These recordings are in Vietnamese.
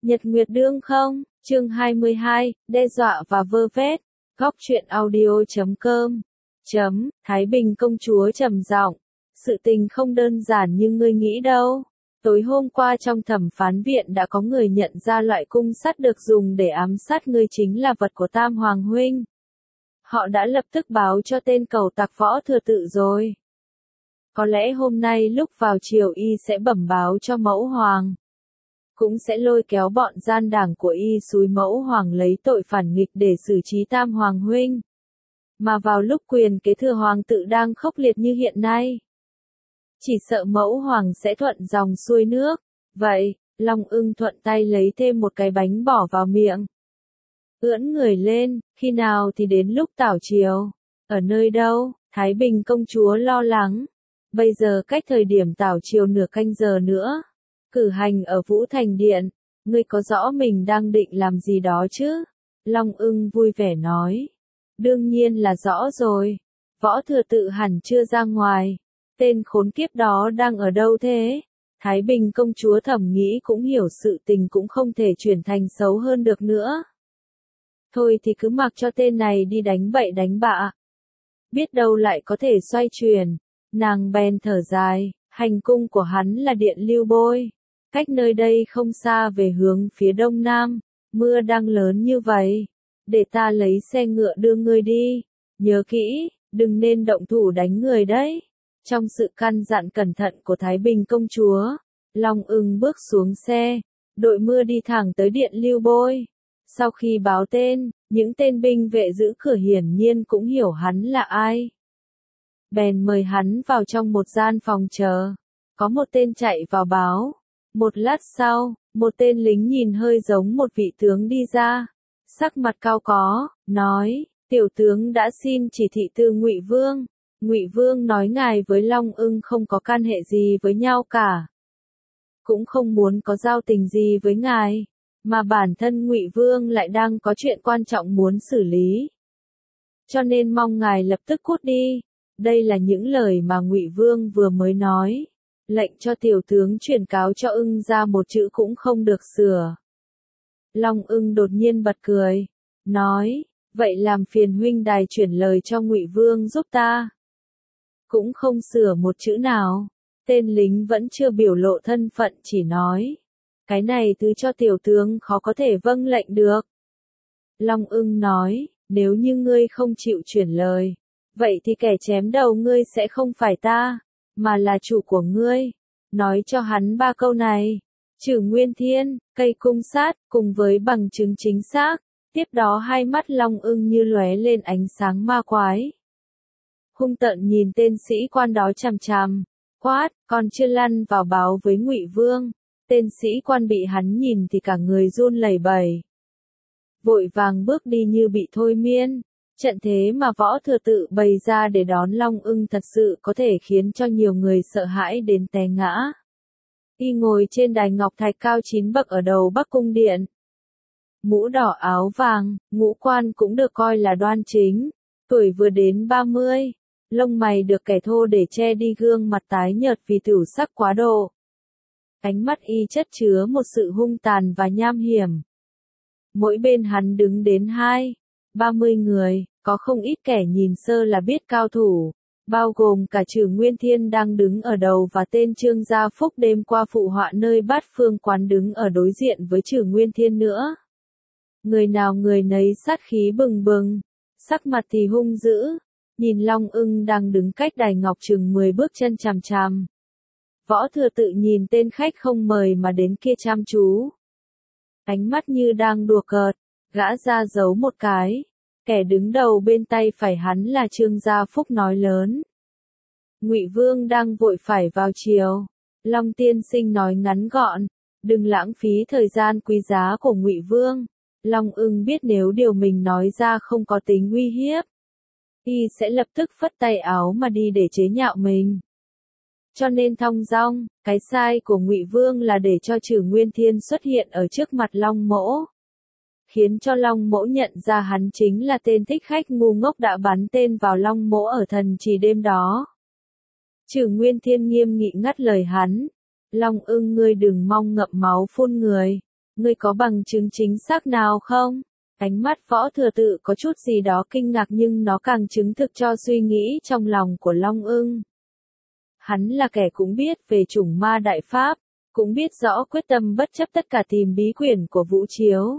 Nhật Nguyệt đương không, chương 22, đe dọa và vơ vét. Góc truyện audio.com. Thái Bình công chúa trầm giọng, sự tình không đơn giản như ngươi nghĩ đâu. Tối hôm qua trong thẩm phán viện đã có người nhận ra loại cung sắt được dùng để ám sát ngươi chính là vật của Tam Hoàng huynh. Họ đã lập tức báo cho tên cầu tặc Võ Thừa Tự rồi. Có lẽ hôm nay lúc vào triều y sẽ bẩm báo cho mẫu hoàng. Cũng sẽ lôi kéo bọn gian đảng của y xúi mẫu hoàng lấy tội phản nghịch để xử trí Tam Hoàng huynh. Mà vào lúc quyền kế thừa hoàng tự đang khốc liệt như hiện nay, chỉ sợ mẫu hoàng sẽ thuận dòng xuôi nước. Vậy, Long Ưng thuận tay lấy thêm một cái bánh bỏ vào miệng. Ưỡn người lên, khi nào thì đến lúc tảo triều? Ở nơi đâu? Thái Bình công chúa lo lắng. Bây giờ cách thời điểm tảo triều nửa canh giờ nữa. Cử hành ở Vũ Thành Điện, ngươi có rõ mình đang định làm gì đó chứ? Long Ưng vui vẻ nói. Đương nhiên là rõ rồi. Võ Thừa Tự hẳn chưa ra ngoài. Tên khốn kiếp đó đang ở đâu thế? Thái Bình công chúa thầm nghĩ cũng hiểu sự tình cũng không thể chuyển thành xấu hơn được nữa. Thôi thì cứ mặc cho tên này đi đánh bậy đánh bạ. Biết đâu lại có thể xoay chuyển. Nàng bèn thở dài, hành cung của hắn là Điện Lưu Bôi. Cách nơi đây không xa về hướng phía đông nam, mưa đang lớn như vậy. Để ta lấy xe ngựa đưa ngươi đi. Nhớ kỹ, đừng nên động thủ đánh người đấy. Trong sự căn dặn cẩn thận của Thái Bình công chúa, Long Ưng bước xuống xe, đội mưa đi thẳng tới Điện Lưu Bôi. Sau khi báo tên, những tên binh vệ giữ cửa hiển nhiên cũng hiểu hắn là ai. Bèn mời hắn vào trong một gian phòng chờ. Có một tên chạy vào báo. Một lát sau, một tên lính nhìn hơi giống một vị tướng đi ra. Sắc mặt cao có, nói, tiểu tướng đã xin chỉ thị từ Ngụy Vương. Ngụy Vương nói ngài với Long Ưng không có can hệ gì với nhau cả. Cũng không muốn có giao tình gì với ngài. Mà bản thân Ngụy Vương lại đang có chuyện quan trọng muốn xử lý. Cho nên mong ngài lập tức cút đi. Đây là những lời mà Ngụy Vương vừa mới nói. Lệnh cho tiểu tướng truyền cáo cho Ưng ra một chữ cũng không được sửa. Long Ưng đột nhiên bật cười. Nói, vậy làm phiền huynh đài chuyển lời cho Ngụy Vương giúp ta. Cũng không sửa một chữ nào. Tên lính vẫn chưa biểu lộ thân phận chỉ nói. Cái này thứ cho tiểu tướng khó có thể vâng lệnh được. Long Ưng nói, nếu như ngươi không chịu chuyển lời, vậy thì kẻ chém đầu ngươi sẽ không phải ta, mà là chủ của ngươi. Nói cho hắn 3 câu này. Trừ Nguyên Thiên, cây cung sát, cùng với bằng chứng chính xác. Tiếp đó hai mắt Long Ưng như lóe lên ánh sáng ma quái. Hung tợn nhìn tên sĩ quan đó chằm chằm. Quát, còn chưa lăn vào báo với Ngụy Vương. Tên sĩ quan bị hắn nhìn thì cả người run lẩy bẩy. Vội vàng bước đi như bị thôi miên. Trận thế mà Võ Thừa Tự bày ra để đón Long Ưng thật sự có thể khiến cho nhiều người sợ hãi đến té ngã. Y ngồi trên đài ngọc thạch cao 9 bậc ở đầu Bắc Cung Điện. Mũ đỏ áo vàng, ngũ quan cũng được coi là đoan chính. Tuổi vừa đến 30, lông mày được kẻ thô để che đi gương mặt tái nhợt vì tửu sắc quá độ. Ánh mắt y chất chứa một sự hung tàn và nham hiểm. Mỗi bên hắn đứng đến 30 người, có không ít kẻ nhìn sơ là biết cao thủ, bao gồm cả Trừ Nguyên Thiên đang đứng ở đầu và tên Trương Gia Phúc đêm qua phụ họa nơi Bát Phương quán đứng ở đối diện với Trừ Nguyên Thiên nữa. Người nào người nấy sát khí bừng bừng, sắc mặt thì hung dữ, nhìn Long Ưng đang đứng cách đài ngọc chừng 10 bước chân chằm chằm. Võ Thừa Tự nhìn tên khách không mời mà đến kia chăm chú. Ánh mắt như đang đùa cợt, gã ra giấu một cái. Kẻ đứng đầu bên tay phải hắn là Trương Gia Phúc nói lớn. Ngụy Vương đang vội phải vào triều. Long tiên sinh nói ngắn gọn, đừng lãng phí thời gian quý giá của Ngụy Vương. Long Ưng biết nếu điều mình nói ra không có tính uy hiếp, y sẽ lập tức phất tay áo mà đi để chế nhạo mình. Cho nên thong dong, cái sai của Ngụy Vương là để cho Trừ Nguyên Thiên xuất hiện ở trước mặt Long Mỗ. Khiến cho Long Mỗ nhận ra hắn chính là tên thích khách ngu ngốc đã bắn tên vào Long Mỗ ở Thần Trì đêm đó. Trừ Nguyên Thiên nghiêm nghị ngắt lời hắn. Long Ưng ngươi đừng mong ngậm máu phun người. Ngươi có bằng chứng chính xác nào không? Ánh mắt Võ Thừa Tự có chút gì đó kinh ngạc nhưng nó càng chứng thực cho suy nghĩ trong lòng của Long Ưng. Hắn là kẻ cũng biết về chủng ma đại pháp, cũng biết rõ quyết tâm bất chấp tất cả tìm bí quyển của Vũ Chiếu.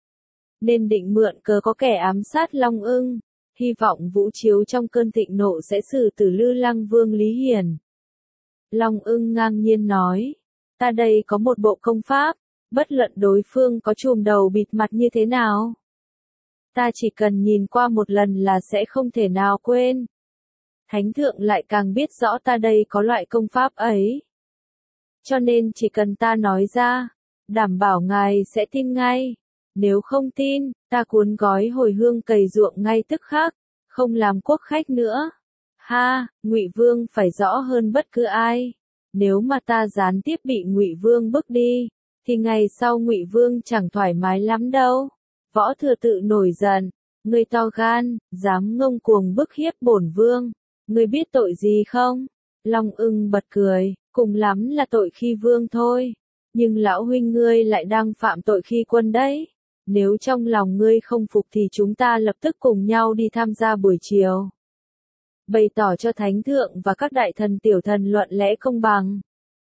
Nên định mượn cớ có kẻ ám sát Long Ưng, hy vọng Vũ Chiếu trong cơn thịnh nộ sẽ xử tử Lư Lăng Vương Lý Hiền. Long Ưng ngang nhiên nói, ta đây có một bộ công pháp, bất luận đối phương có trùm đầu bịt mặt như thế nào. Ta chỉ cần nhìn qua một lần là sẽ không thể nào quên. Thánh thượng lại càng biết rõ ta đây có loại công pháp ấy. Cho nên chỉ cần ta nói ra, đảm bảo ngài sẽ tin ngay. Nếu không tin, ta cuốn gói hồi hương cày ruộng ngay tức khắc, không làm quốc khách nữa. Ha, Ngụy Vương phải rõ hơn bất cứ ai. Nếu mà ta gián tiếp bị Ngụy Vương bức đi, thì ngày sau Ngụy Vương chẳng thoải mái lắm đâu. Võ Thừa Tự nổi giận, ngươi to gan, dám ngông cuồng bức hiếp bổn vương, ngươi biết tội gì không? Long Ưng bật cười, cùng lắm là tội khi vương thôi, nhưng lão huynh ngươi lại đang phạm tội khi quân đấy. Nếu trong lòng ngươi không phục thì chúng ta lập tức cùng nhau đi tham gia buổi chiều. Bày tỏ cho thánh thượng và các đại thần tiểu thần luận lẽ công bằng.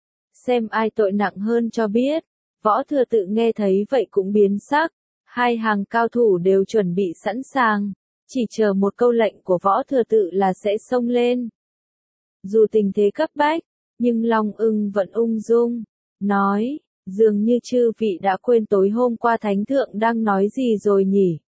Xem ai tội nặng hơn cho biết. Võ Thừa Tự nghe thấy vậy cũng biến sắc. Hai hàng cao thủ đều chuẩn bị sẵn sàng. Chỉ chờ một câu lệnh của Võ Thừa Tự là sẽ xông lên. Dù tình thế cấp bách, nhưng Long Ưng vẫn ung dung. Nói, dường như chư vị đã quên tối hôm qua thánh thượng đang nói gì rồi nhỉ?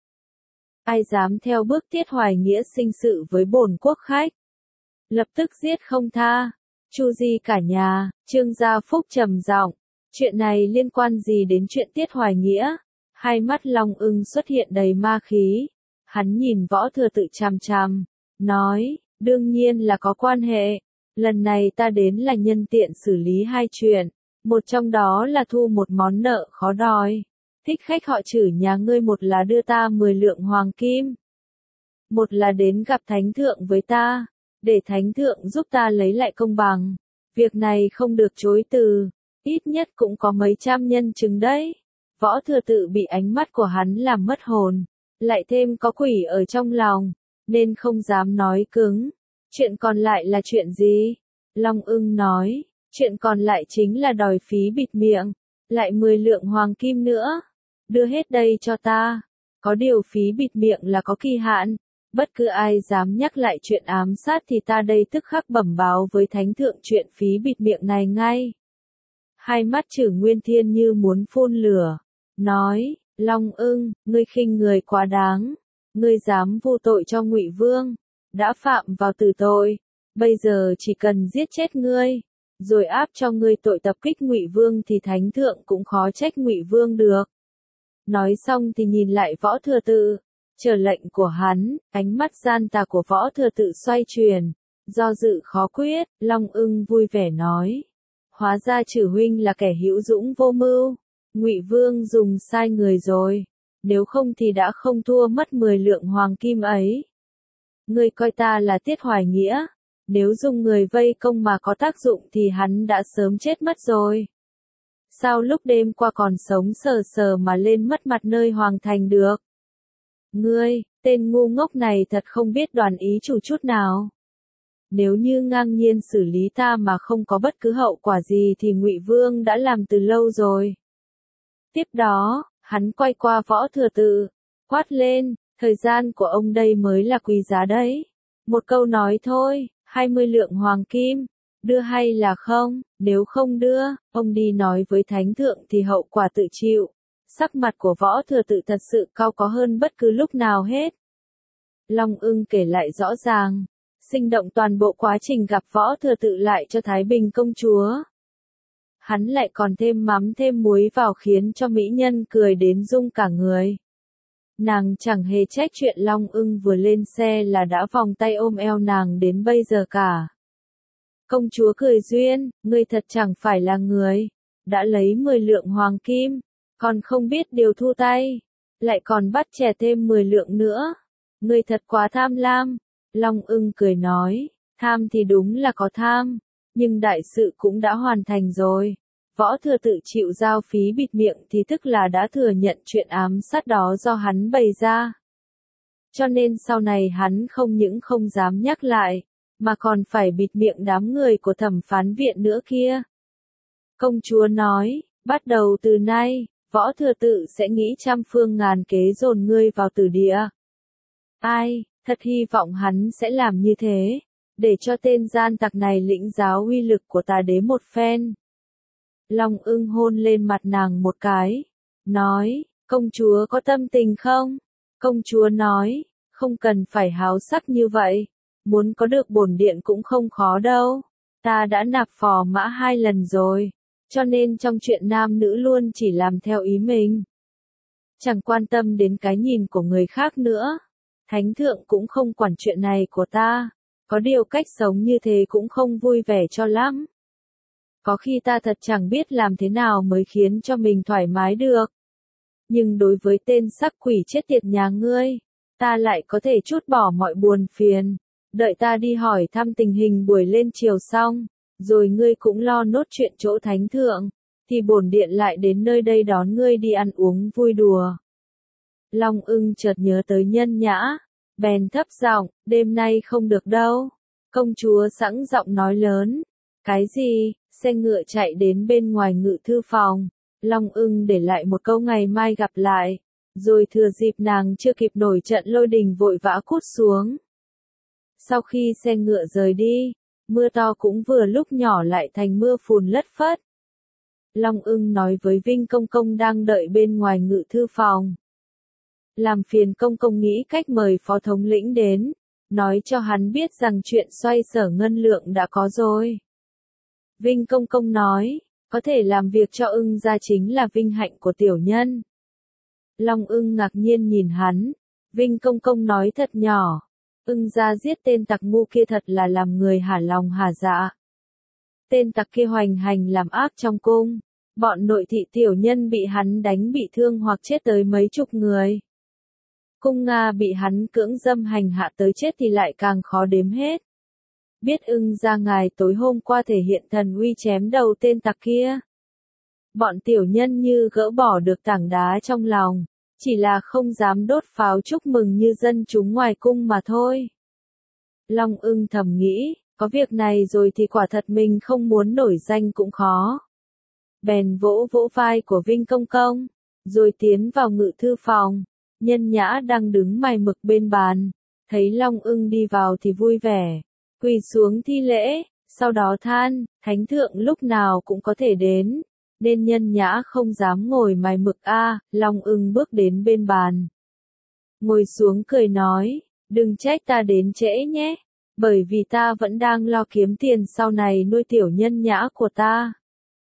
Ai dám theo bước Tiết Hoài Nghĩa sinh sự với bổn quốc khách? Lập tức giết không tha. Chu di cả nhà, Trương Gia Phúc trầm giọng. Chuyện này liên quan gì đến chuyện Tiết Hoài Nghĩa? Hai mắt Long Ưng xuất hiện đầy ma khí. Hắn nhìn Võ Thừa Tự chằm chằm, nói, đương nhiên là có quan hệ. Lần này ta đến là nhân tiện xử lý hai chuyện. Một trong đó là thu một món nợ khó đòi. Thích khách họ chửi nhà ngươi, một là đưa ta 10 lượng hoàng kim. Một là đến gặp thánh thượng với ta, để thánh thượng giúp ta lấy lại công bằng. Việc này không được chối từ, ít nhất cũng có mấy trăm nhân chứng đấy. Võ Thừa Tự bị ánh mắt của hắn làm mất hồn, lại thêm có quỷ ở trong lòng, nên không dám nói cứng. Chuyện còn lại là chuyện gì? Long Ưng nói, chuyện còn lại chính là đòi phí bịt miệng, lại 10 lượng hoàng kim nữa. Đưa hết đây cho ta. Có điều phí bịt miệng là có kỳ hạn. Bất cứ ai dám nhắc lại chuyện ám sát thì ta đây tức khắc bẩm báo với thánh thượng chuyện phí bịt miệng này ngay. Hai mắt Trử Nguyên Thiên như muốn phun lửa. Nói, Long Ưng, ngươi khinh người quá đáng. Ngươi dám vu tội cho Ngụy Vương. Đã phạm vào tử tội. Bây giờ chỉ cần giết chết ngươi, rồi áp cho ngươi tội tập kích Ngụy Vương thì thánh thượng cũng khó trách Ngụy Vương được. Nói xong thì nhìn lại Võ Thừa Tự. Chờ lệnh của hắn, ánh mắt gian tà của Võ Thừa Tự xoay chuyển. Do dự khó quyết, Long Ưng vui vẻ nói. Hóa ra Trử huynh là kẻ hữu dũng vô mưu. Ngụy Vương dùng sai người rồi. Nếu không thì đã không thua mất 10 lượng hoàng kim ấy. Ngươi coi ta là Tiết Hoài Nghĩa. Nếu dùng người vây công mà có tác dụng thì hắn đã sớm chết mất rồi. Sao lúc đêm qua còn sống sờ sờ mà lên mất mặt nơi hoàng thành được? Ngươi, tên ngu ngốc này thật không biết đoàn ý chủ chút nào. Nếu như ngang nhiên xử lý ta mà không có bất cứ hậu quả gì thì Ngụy Vương đã làm từ lâu rồi. Tiếp đó, hắn quay qua Võ Thừa Tự, quát lên, thời gian của ông đây mới là quý giá đấy. Một câu nói thôi, 20 lượng hoàng kim, đưa hay là không? Nếu không đưa, ông đi nói với thánh thượng thì hậu quả tự chịu. Sắc mặt của Võ Thừa Tự thật sự cao có hơn bất cứ lúc nào hết. Long Ưng kể lại rõ ràng, sinh động toàn bộ quá trình gặp Võ Thừa Tự lại cho Thái Bình công chúa. Hắn lại còn thêm mắm thêm muối vào khiến cho mỹ nhân cười đến rung cả người. Nàng chẳng hề trách chuyện Long Ưng vừa lên xe là đã vòng tay ôm eo nàng đến bây giờ cả. Công chúa cười duyên, ngươi thật chẳng phải là người. Đã lấy 10 lượng hoàng kim, còn không biết điều thu tay. Lại còn bắt chè thêm 10 lượng nữa. Ngươi thật quá tham lam. Long Ưng cười nói, tham thì đúng là có tham. Nhưng đại sự cũng đã hoàn thành rồi. Võ Thừa Tự chịu giao phí bịt miệng thì tức là đã thừa nhận chuyện ám sát đó do hắn bày ra. Cho nên sau này hắn không những không dám nhắc lại, mà còn phải bịt miệng đám người của thẩm phán viện nữa kia. Công chúa nói, bắt đầu từ nay, Võ Thừa Tự sẽ nghĩ trăm phương ngàn kế dồn ngươi vào tử địa. Ai, thật hy vọng hắn sẽ làm như thế, để cho tên gian tặc này lĩnh giáo uy lực của tà đế một phen. Long Ưng hôn lên mặt nàng một cái, nói, công chúa có tâm tình không? Công chúa nói, không cần phải háo sắc như vậy, muốn có được bổn điện cũng không khó đâu, ta đã nạp phò mã 2 lần rồi, cho nên trong chuyện nam nữ luôn chỉ làm theo ý mình. Chẳng quan tâm đến cái nhìn của người khác nữa, thánh thượng cũng không quản chuyện này của ta, có điều cách sống như thế cũng không vui vẻ cho lắm. Có khi ta thật chẳng biết làm thế nào mới khiến cho mình thoải mái được. Nhưng đối với tên sắc quỷ chết tiệt nhà ngươi, ta lại có thể trút bỏ mọi buồn phiền, đợi ta đi hỏi thăm tình hình buổi lên chiều xong, rồi ngươi cũng lo nốt chuyện chỗ thánh thượng, thì bổn điện lại đến nơi đây đón ngươi đi ăn uống vui đùa. Long Ưng chợt nhớ tới Nhân Nhã, bèn thấp giọng, đêm nay không được đâu. Công chúa sẵn giọng nói lớn, cái gì? Xe ngựa chạy đến bên ngoài ngự thư phòng, Long Ưng để lại một câu ngày mai gặp lại, rồi thừa dịp nàng chưa kịp nổi trận lôi đình vội vã cút xuống. Sau khi xe ngựa rời đi, mưa to cũng vừa lúc nhỏ lại thành mưa phùn lất phất. Long Ưng nói với Vinh Công Công đang đợi bên ngoài ngự thư phòng. Làm phiền Công Công nghĩ cách mời phó thống lĩnh đến, nói cho hắn biết rằng chuyện xoay sở ngân lượng đã có rồi. Vinh Công Công nói, có thể làm việc cho Ưng gia chính là vinh hạnh của tiểu nhân. Long Ưng ngạc nhiên nhìn hắn, Vinh Công Công nói thật nhỏ, Ưng gia giết tên tặc ngu kia thật là làm người hả lòng hả dạ. Tên tặc kia hoành hành làm ác trong cung, bọn nội thị tiểu nhân bị hắn đánh bị thương hoặc chết tới mấy chục người. Cung Nga bị hắn cưỡng dâm hành hạ tới chết thì lại càng khó đếm hết. Biết Ưng gia ngài tối hôm qua thể hiện thần uy chém đầu tên tặc kia. Bọn tiểu nhân như gỡ bỏ được tảng đá trong lòng, chỉ là không dám đốt pháo chúc mừng như dân chúng ngoài cung mà thôi. Long Ưng thầm nghĩ, có việc này rồi thì quả thật mình không muốn nổi danh cũng khó. Bèn vỗ vỗ vai của Vinh Công Công, rồi tiến vào ngự thư phòng. Nhân Nhã đang đứng mày mực bên bàn, thấy Long Ưng đi vào thì vui vẻ, quỳ xuống thi lễ, sau đó than, thánh thượng lúc nào cũng có thể đến, nên Nhân Nhã không dám ngồi mày mực Long Ưng bước đến bên bàn. Ngồi xuống cười nói, đừng trách ta đến trễ nhé, bởi vì ta vẫn đang lo kiếm tiền sau này nuôi tiểu Nhân Nhã của ta.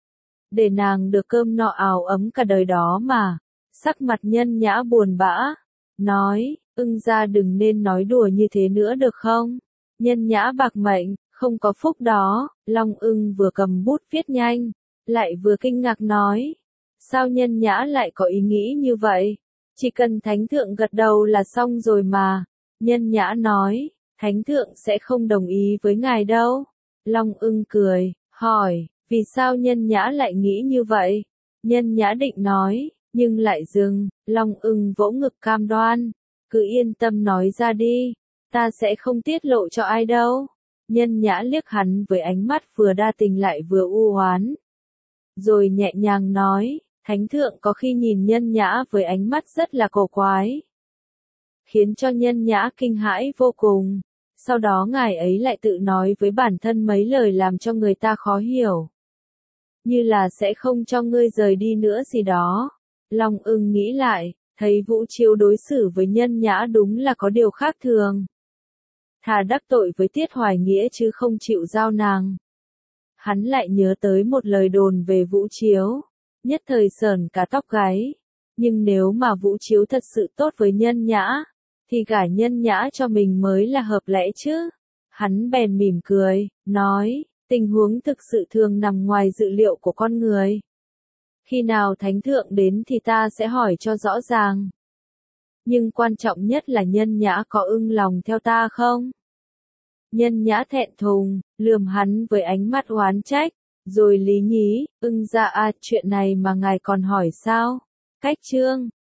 Để nàng được cơm no áo ấm cả đời đó mà. Sắc mặt Nhân Nhã buồn bã, nói, Ưng gia đừng nên nói đùa như thế nữa được không? Nhân Nhã bạc mệnh, không có phúc đó. Long Ưng vừa cầm bút viết nhanh, lại vừa kinh ngạc nói, sao Nhân Nhã lại có ý nghĩ như vậy? Chỉ cần thánh thượng gật đầu là xong rồi mà. Nhân Nhã nói, thánh thượng sẽ không đồng ý với ngài đâu. Long Ưng cười, hỏi, vì sao Nhân Nhã lại nghĩ như vậy? Nhân Nhã định nói, nhưng lại dừng. Long Ưng vỗ ngực cam đoan, cứ yên tâm nói ra đi, ta sẽ không tiết lộ cho ai đâu. Nhân Nhã liếc hắn với ánh mắt vừa đa tình lại vừa u oán, rồi nhẹ nhàng nói, thánh thượng có khi nhìn Nhân Nhã với ánh mắt rất là cổ quái, khiến cho Nhân Nhã kinh hãi vô cùng. Sau đó ngài ấy lại tự nói với bản thân mấy lời làm cho người ta khó hiểu, như là sẽ không cho ngươi rời đi nữa gì đó. Long Ưng nghĩ lại, thấy Vũ Chiếu đối xử với Nhân Nhã đúng là có điều khác thường. Thà đắc tội với Tiết Hoài Nghĩa chứ không chịu giao nàng. Hắn lại nhớ tới một lời đồn về Vũ Chiếu, nhất thời sởn cả tóc gáy. Nhưng nếu mà Vũ Chiếu thật sự tốt với Nhân Nhã, thì gả Nhân Nhã cho mình mới là hợp lẽ chứ. Hắn bèn mỉm cười, nói, tình huống thực sự thường nằm ngoài dự liệu của con người. Khi nào thánh thượng đến thì ta sẽ hỏi cho rõ ràng. Nhưng quan trọng nhất là Nhân Nhã có ưng lòng theo ta không? Nhân Nhã thẹn thùng, lườm hắn với ánh mắt oán trách, Rồi Lý nhí, dạ chuyện này mà ngài còn hỏi sao? Cách chương